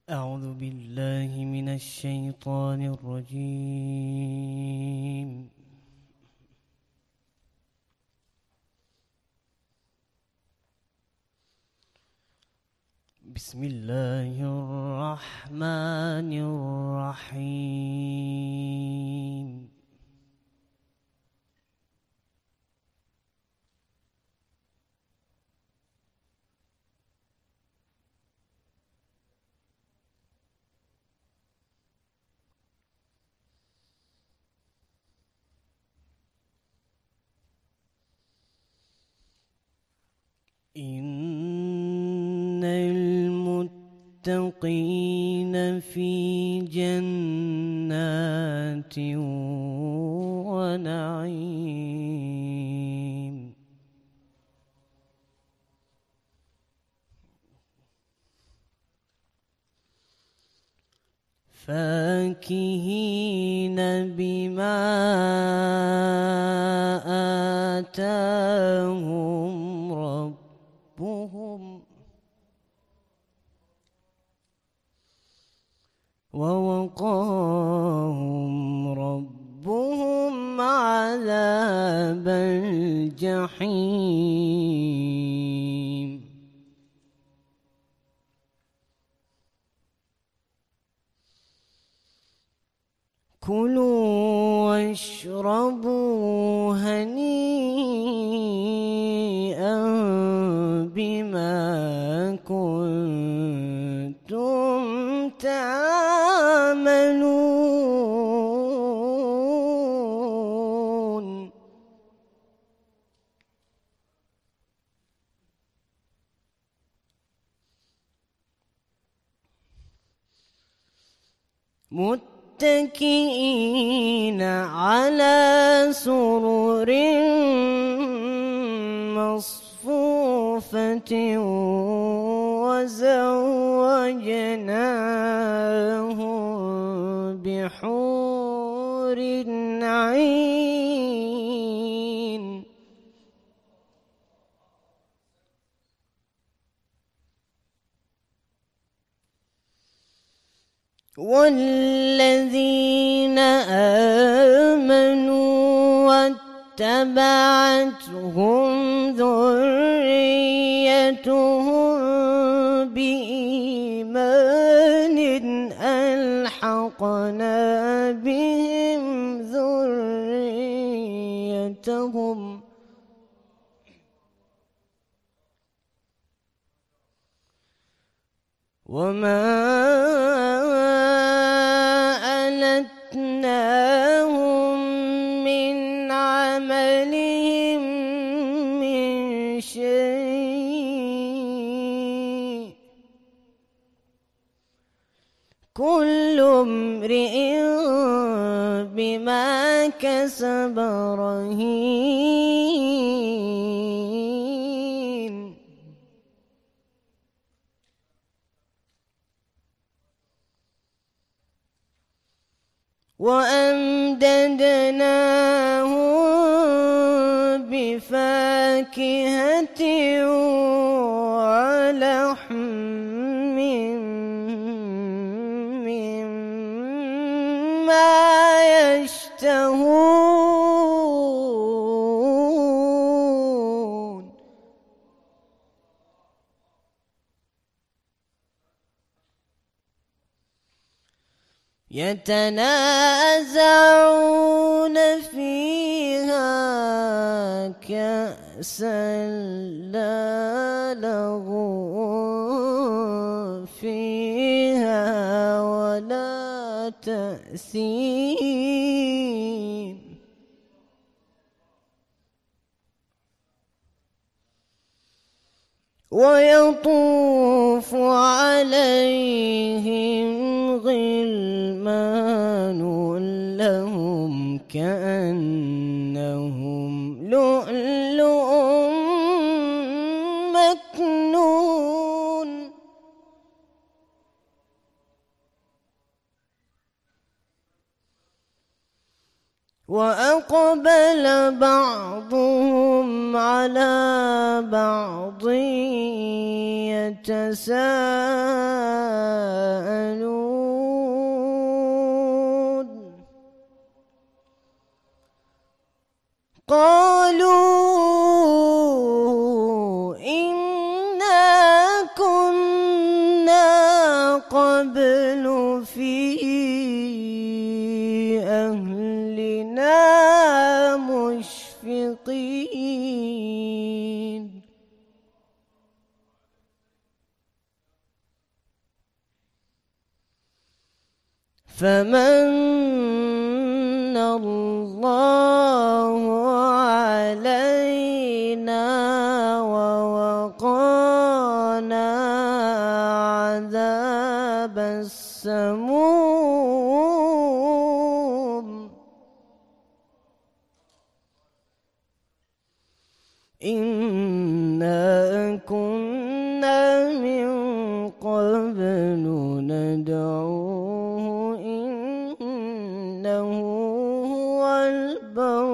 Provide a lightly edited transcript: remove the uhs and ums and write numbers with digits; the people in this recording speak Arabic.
أعوذ بالله من الشيطان الرجيم. بسم الله الرحمن الرحيم. إن المتقين في جنات ونعيم فاكهين بما آتاهم ربهم ووقاهم ربهم عذاب الجحيم. كلوا واشربوا هنيئا بما كنتم تعملون. متكئين على سرر مصفوفة وزوجناهم بحور عين. والذين آمنوا واتبعتهم ذريتهم بإيمان ألحقنا بهم ذريتهم وما ألتناهم من عملهم من شيء. كل امرئ بما كسب رهين. وأمددناهم بفاكهة ولحم مما يشتهون. يتنازعون فيها كأسا لا لغو فيها ولا تأثيم. ويطوف عليهم غلمان لهم كأنهم لؤلؤ مكنون. وأقبل بعضهم على بعض يتساءلون. قالوا إنا كنا قبل في أهلنا مشفقين فمن الله علينا ووقانا عذاب السموم إنا كنا من قبل ندعوه إنه هو البر